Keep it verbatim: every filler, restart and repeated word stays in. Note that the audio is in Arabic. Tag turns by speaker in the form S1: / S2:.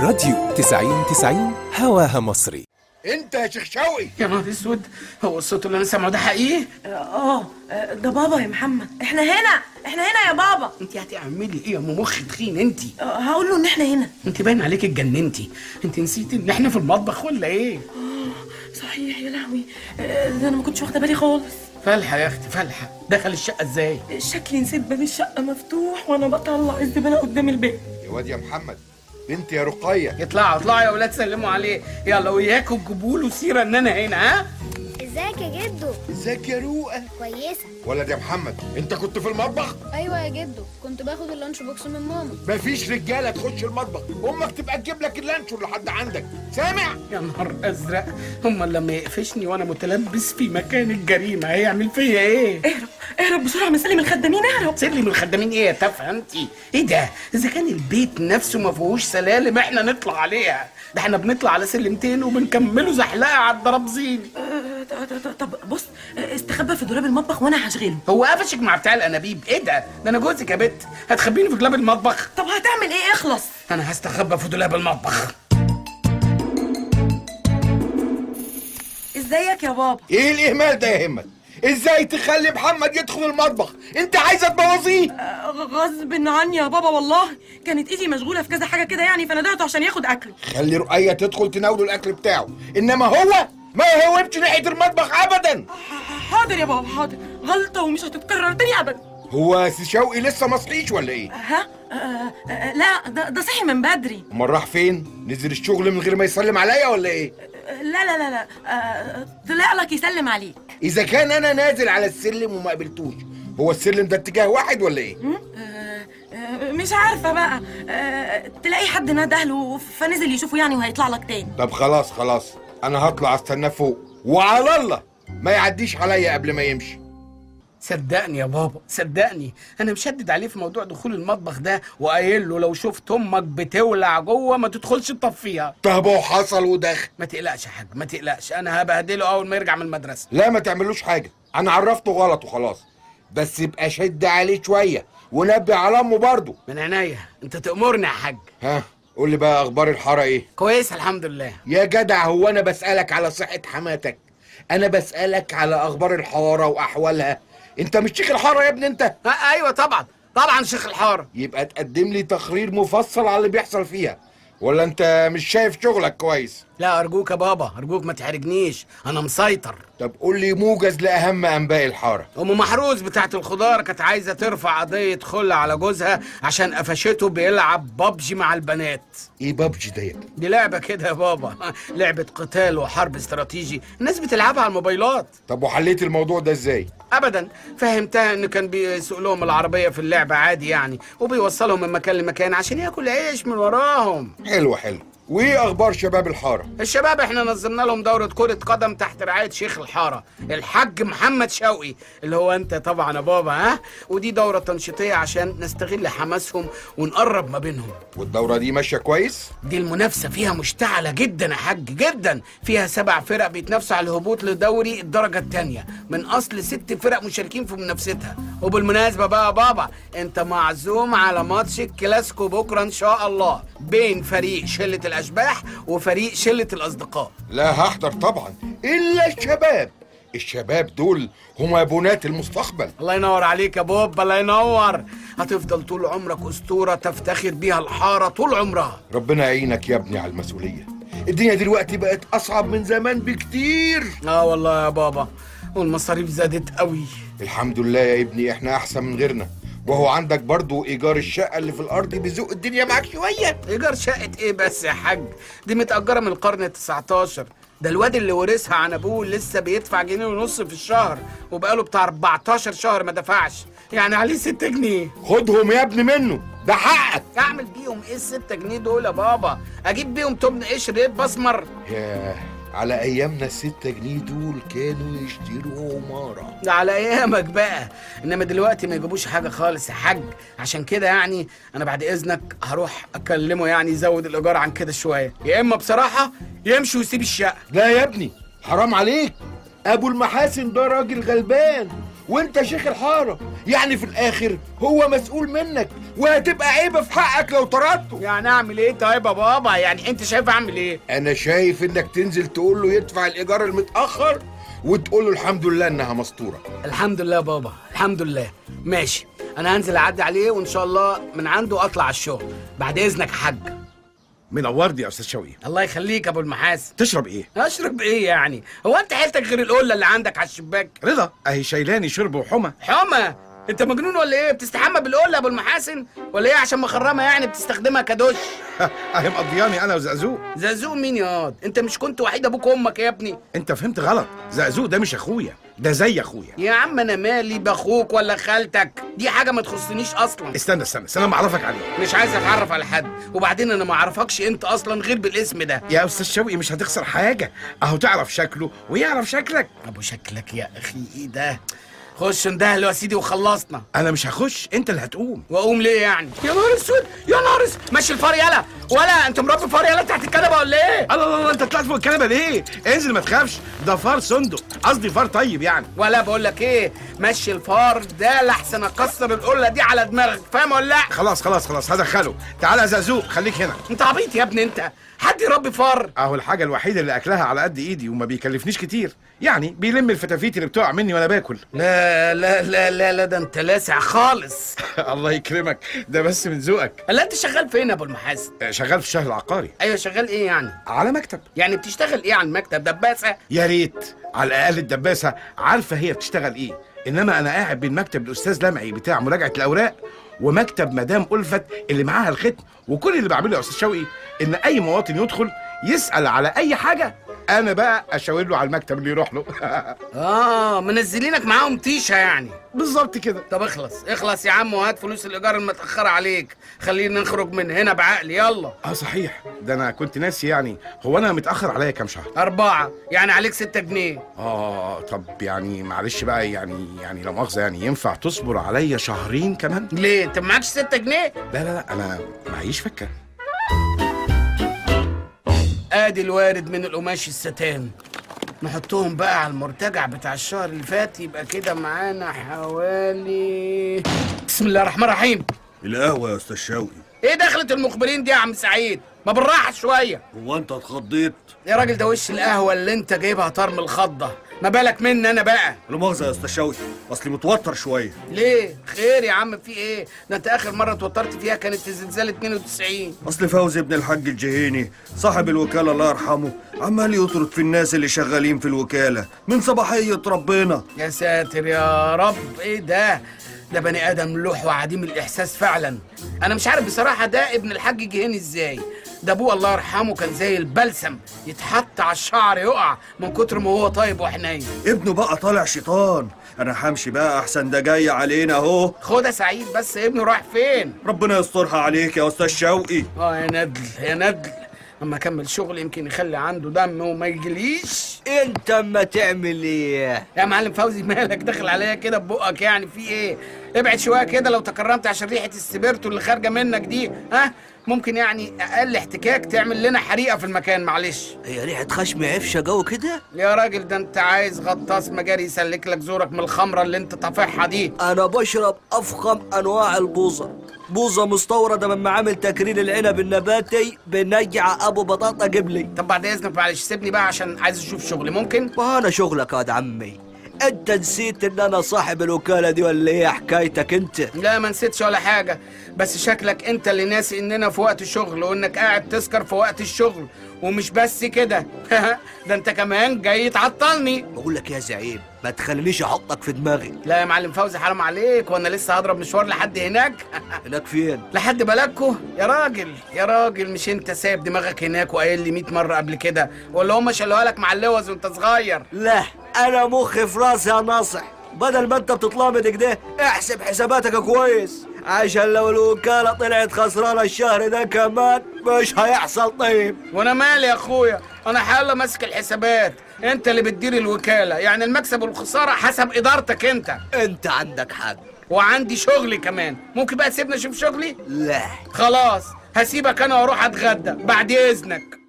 S1: الراديو تسعين تسعين هواها مصري.
S2: انت يا شيخ شوقي؟
S3: يا نهار اسود، هو الصوت اللي انا سامعه ده حقيقي؟
S4: اه ده بابا يا محمد. احنا هنا احنا هنا يا بابا.
S3: انت هتعملي ايه يا ام مخ تخين انت؟
S4: هقول له ان احنا هنا.
S3: انت باين عليك اتجننتي، انت نسيتي ان احنا في المطبخ ولا ايه؟
S4: اه صحيح يا لهوي، ده انا ما كنتش واخده بالي خالص.
S3: فالحه يا اختي فالحه، دخل الشقه ازاي؟
S4: شكلي نسيت باب الشقه مفتوح وانا بطلع الزباله قدام الباب.
S2: يا واد يا محمد، بنتي يا رقيه،
S3: يطلعوا اطلعوا يا اولاد سلموا عليه، يلا وياكم جيبوا له سيره ان انا هنا. ها
S5: ازيك يا جدو؟
S2: ازيك يا روقه؟
S5: كويسه.
S2: ولد يا محمد، انت كنت في المطبخ؟
S5: ايوه يا جدو، كنت باخد اللانش بوكس من ماما.
S2: مفيش رجاله تخش المطبخ، امك تبقى تجيب لك اللانشون لحد عندك، سامع؟
S3: يا نهار ازرق، امال لما يقفشني وانا متلبس في مكان الجريمه هيعمل فيا ايه؟
S4: اهرب اهرب بسرعه من سلم الخدامين، اهرب.
S3: سلم الخدامين ايه يا تافهه انت؟ ايه ده؟ اذا كان البيت نفسه ما فيهوش سلالم احنا نطلع عليها، ده احنا بنطلع على سلمتين وبنكمله زحلقه على الدرابزين.
S4: طب بص، استخبى في دولاب المطبخ وانا هشغله.
S3: هو قفشك مع بتاع الانابيب؟ ايه ده؟ ده انا جوزك يا بت، هتخبيني في دولاب المطبخ؟
S4: طب هتعمل ايه؟ اخلص.
S3: انا هستخبى في دولاب المطبخ.
S4: ازيك يا بابا؟
S2: ايه الاهمال ده يا همت؟ ازاي تخلي محمد يدخل المطبخ؟ انت عايزه تبوظيه؟
S4: آه غصب عني يا بابا، والله كانت ايدي مشغوله في كذا حاجه كده يعني، فندهته عشان ياخد اكله.
S2: خلي رقيه تدخل تناوله الاكل بتاعه، انما هو ما يهوبش ناحيه المطبخ ابدا.
S4: حاضر يا بابا حاضر، غلطه ومش هتتكرر تاني ابدا.
S2: هو سي شوقي لسه ما صحيش ولا ايه؟
S4: ها آه آه لا، ده, ده صحي من بدري.
S2: امال راح فين؟ نزل الشغل من غير ما يسلم عليا ولا ايه؟
S4: لا لا لا لا آه طلع لك يسلم عليك.
S2: اذا كان انا نازل على السلم وما قابلتوش، هو السلم ده اتجاه واحد ولا ايه؟
S4: آه آه مش عارفه بقى، آه تلاقي حد نده له فنزل يشوفه يعني وهيطلع لك تاني.
S2: طب خلاص خلاص، انا هطلع استناه فوق، وعلى الله ما يعديش عليا قبل ما يمشي.
S3: صدقني يا بابا صدقني، انا مشدد عليه في موضوع دخول المطبخ ده، وقايل له لو شفت امك بتولع جوه ما تدخلش تطفيها.
S2: طب هو حصل ودخل.
S3: ما تقلقش يا حاج ما تقلقش، انا هبهدله اول ما يرجع من المدرسه.
S2: لا ما تعملوش حاجه، انا عرفته غلط وخلاص، بس يبقى شد عليه شويه ونبي على امه برضه.
S3: من عينيا، انت تأمرني يا حاج.
S2: ها قول لي بقى، اخبار الحاره ايه؟
S3: كويس الحمد لله.
S2: يا جدع، هو انا بسالك على صحه حماتك؟ انا بسالك على اخبار الحاره واحوالها. انت مش شيخ الحاره يا ابني انت؟
S3: آه ايوه طبعا طبعا شيخ الحاره.
S2: يبقى تقدم لي تقرير مفصل على اللي بيحصل فيها، ولا انت مش شايف شغلك كويس؟
S3: لا ارجوك يا بابا ارجوك ما تحرجنيش، انا مسيطر.
S2: طب قول لي موجز لاهم انباء الحاره.
S3: ام محروس بتاعت الخضار كانت عايزه ترفع قضيه خلع على جوزها عشان قفشته بيلعب بابجي مع البنات.
S2: ايه بابجي ده يا ابني؟
S3: دي لعبه كده يا بابا، لعبه قتال وحرب استراتيجي، الناس بتلعبها على الموبايلات.
S2: طب وحليت الموضوع ده ازاي؟
S3: ابدا، فهمتها ان كان بيسوق لهم العربيه في اللعبه عادي يعني، وبيوصلهم من مكان لمكان عشان ياكل عيش من وراهم.
S2: حلو حلو. وايه اخبار شباب الحاره؟
S3: الشباب احنا نظمنا لهم دوره كره قدم تحت رعايه شيخ الحاره الحاج محمد شوقي اللي هو انت طبعا يا بابا. ها ودي دوره تنشيطيه عشان نستغل حماسهم ونقرب ما بينهم.
S2: والدوره دي ماشيه كويس؟
S3: دي المنافسه فيها مشتعله جدا يا حاج جدا، فيها سبع فرق بيتنافسوا على الهبوط لدوري الدرجه الثانيه من اصل ست فرق مشاركين في منافستها. وبالمناسبه بقى يا بابا، انت معزوم على ماتش الكلاسيكو بكره ان شاء الله بين فريق شله الاشباح وفريق شله الاصدقاء.
S2: لا هحضر طبعا، الا الشباب. الشباب دول هم بنات المستقبل.
S3: الله ينور عليك يا بوب، الله ينور. هتفضل طول عمرك اسطوره تفتخر بيها الحاره طول عمرها.
S2: ربنا يعينك يا ابني على المسؤوليه. الدنيا دلوقتي بقت اصعب من زمان بكتير.
S3: اه والله يا بابا، والمصاريف زادت قوي.
S2: الحمد لله يا ابني، احنا احسن من غيرنا. وهو عندك برضو ايجار الشقه اللي في الارض بيزق الدنيا معاك شويه.
S3: ايجار شقه ايه بس يا حاج؟ دي متاجره من القرن التسعتاشر، ده الواد اللي ورثها عن ابوه لسه بيدفع جنيه ونص في الشهر، وبقاله بتاع اربعتاشر شهر ما دفعش، يعني عليه ستة جنيه.
S2: خدهم يا ابني منه، ده حقك.
S3: اعمل بيهم ايه الستة جنيه دول يا بابا؟ اجيب بيهم تمن قشر ايه بسمر؟
S2: ياه، على ايامنا الستة جنيه دول كانوا يشتروا عماره.
S3: ده على ايامك بقى، انما دلوقتي ما يجيبوش حاجه خالص يا حاج. عشان كده يعني انا بعد اذنك هروح اكلمه يعني يزود الايجار عن كده شويه، يا اما بصراحه يمشي ويسيب الشقه.
S2: لا يا ابني حرام عليك، ابو المحاسن ده راجل غلبان وانت شيخ الحاره، يعني في الاخر هو مسؤول منك، وهتبقى عيبه في حقك لو طردته.
S3: يعني اعمل ايه طيب يا بابا؟ يعني انت شايف اعمل ايه؟
S2: انا شايف انك تنزل تقول له يدفع الايجار المتاخر، وتقول له الحمد لله انها مسطوره.
S3: الحمد لله يا بابا، الحمد لله. ماشي، انا هنزل اعدي عليه وان شاء الله من عنده اطلع على الشغل. بعد اذنك يا حاج.
S6: منورني يا استاذ شوقي.
S3: الله يخليك يا ابو المحاسن.
S6: تشرب ايه؟
S3: اشرب ايه يعني؟ هو انت حيلتك غير القله اللي عندك على الشباك؟
S6: رضا اهي شايلاني شرب وحمى.
S3: حمى؟ انت مجنون ولا ايه؟ بتستحمى بالقله يا ابو المحاسن ولا ايه؟ عشان مخرمه يعني بتستخدمها كدش؟
S6: اهي مقضياني انا وزقزوق.
S3: زقزوق مين يا واد؟ انت مش كنت وحيد ابوك وامك يا ابني؟
S6: انت فهمت غلط، زقزوق ده مش اخويا، ده زي اخويا.
S3: يا عم انا مالي باخوك ولا خالتك، دي حاجه ما تخصنيش اصلا.
S6: استنى استنى استنى ما اعرفك عليه.
S3: مش عايز اتعرف على حد، وبعدين انا ما اعرفكش انت اصلا غير بالاسم ده.
S6: يا استاذ شوقي مش هتخسر حاجه، اهو تعرف شكله ويعرف شكلك.
S3: ابو شكلك يا اخي ايه ده؟ خش اندهله يا سيدي وخلصنا.
S6: انا مش هخش، انت اللي هتقوم.
S3: واقوم ليه يعني؟ يا نهار اسود، يا نهار اسود، ماشي الفار يلا. ولا انت مربي فار يلا تحت الكنبه ولا ايه؟
S6: الله الله الله، انت طلعت فوق الكنبه ليه؟ انزل ما تخافش، ده فار صندوق، قصدي فار طيب يعني.
S3: ولا بقول لك ايه، مشي الفار ده لحسن اكسر القله دي على دماغك، فاهم ولا لا؟
S6: خلاص خلاص خلاص هدخله. تعالى يا زقزوق خليك هنا.
S3: انت عبيط يا ابني انت، حد يربي فار؟
S6: اهو الحاجه الوحيده اللي اكلها على قد ايدي وما بيكلفنيش كتير، يعني بيلم الفتافيت اللي بتقع مني وانا باكل.
S3: لا لا لا لا لا، ده انت لاسع خالص.
S6: الله يكرمك، ده بس من ذوقك.
S3: لا انت شغال فين يا ابو المحاسن؟
S6: شغال في الشهر العقاري.
S3: ايوه شغال ايه يعني؟
S6: على مكتب.
S3: يعني بتشتغل ايه على المكتب؟ دباسه؟
S6: يا ريت على الاقل الدباسه عارفه هي بتشتغل ايه، انما انا قاعد بين مكتب الاستاذ لمعي بتاع مراجعه الاوراق ومكتب مدام ألفت اللي معاها الختم، وكل اللي بعمله يا استاذ شوقي ان اي مواطن يدخل يسال على اي حاجه انا بقى اشاور له على المكتب اللي يروح له.
S3: اه منزلينك معاهم تيشه يعني؟
S6: بالظبط كده.
S3: طب اخلص اخلص يا عم وهات فلوس الايجار المتاخره عليك، خلينا نخرج من هنا بعقل. يلا.
S6: اه صحيح، ده انا كنت ناسي. يعني هو انا متاخر عليا كام شهر؟
S3: أربعة، يعني عليك ستة جنيه.
S6: اه طب يعني معلش بقى، يعني يعني لا مؤاخذه، يعني ينفع تصبر عليا شهرين كمان؟
S3: ليه انت معكش ستة جنيه؟
S6: لا لا لا انا معيش فكه.
S3: ادي الوارد من القماش الستان، نحطهم بقى على المرتجع بتاع الشهر اللي فات، يبقى كده معانا حوالي. بسم الله الرحمن الرحيم.
S7: القهوة يا استاذ شوقي.
S3: ايه دخلة المخبرين دي يا عم سعيد؟ ما بالراحة شوية.
S7: هو انت اتخضيت؟
S3: يا راجل ده وش القهوة اللي انت جايبها طرم الخضة، ما بالك مني انا بقى؟
S7: لا مؤاخذة يا استاذ شوقي، اصلي متوتر شوية.
S3: ليه؟ خير يا عم في ايه؟ ده انت اخر مرة اتوترت فيها كانت في زلزال اتنين وتسعين.
S7: اصل فوزي ابن الحاج الجهيني صاحب الوكالة الله يرحمه عمال يطرد في الناس اللي شغالين في الوكالة من صباحية ربنا.
S3: يا ساتر يا رب، ايه ده؟ ده بني ادم لوح وعديم الاحساس فعلا. انا مش عارف بصراحة ده ابن الحاج الجهيني ازاي. ده ابوه الله يرحمه كان زي البلسم، يتحط على الشعر يقع من كتر ما هو طيب وحنين.
S7: ابنه بقى طالع شيطان. انا همشي بقى احسن، ده جاي علينا اهو.
S3: خد يا سعيد، بس ابنه رايح فين؟
S7: ربنا يسترها عليك يا استاذ شوقي.
S3: اه يا ندل يا ندل، اما اكمل شغل يمكن يخلي عنده دم وما يجيليش.
S8: انت اما تعمل ايه
S3: يا معلم فوزي؟ مالك داخل عليا كده ببقك يعني؟ في ايه؟ ابعد شويه كده لو تكرمت، عشان ريحه السبيرتو اللي خارجه منك دي ها ممكن يعني اقل احتكاك تعمل لنا حريقه في المكان. معلش.
S8: هي ريحه خشم عفشه جو كده
S3: يا راجل ده انت عايز غطاس مجاري يسلك لك زورك من الخمره اللي انت طافحها دي.
S8: انا بشرب افخم انواع البوظه، بوظه مستورده من معامل تكرير العنب النباتي بنجع ابو بطاطا قبلي.
S3: طب بعد اذنك معلش سيبني بقى عشان عايز اشوف شغلي، ممكن؟
S8: وانا شغلك يا واد عمي، انت نسيت ان انا صاحب الوكاله دي ولا ايه حكايتك انت؟
S3: لا ما نسيتش ولا حاجه، بس شكلك انت اللي ناسي اننا في وقت الشغل وانك قاعد تسكر في وقت الشغل. ومش بس كده ده انت كمان جاي تعطلني.
S8: بقول لك يا زعيم ما تخلينيش احطك في دماغي.
S3: لا يا معلم فوزي حرام عليك، وانا لسه هضرب مشوار لحد هناك.
S8: هناك فين؟
S3: لحد بلدكو يا راجل. يا راجل مش انت سايب دماغك هناك وقايل لي مية مره قبل كده؟ ولا هم شالوها لك مع اللوز وانت صغير؟
S8: لا انا مخي في راسي يا ناصح، بدل ما انت بتتلامد كده احسب حساباتك كويس، عشان لو الوكاله طلعت خسرانه الشهر ده كمان مش هيحصل. طيب
S3: وانا مالي يا اخويا؟ انا حاله ماسك الحسابات، انت اللي بتدير الوكاله، يعني المكسب والخساره حسب ادارتك انت.
S8: انت عندك حق،
S3: وعندي شغلي كمان. ممكن بقى تسيبني اشوف شغلي؟
S8: لا
S3: خلاص هسيبك انا واروح اتغدى بعد اذنك.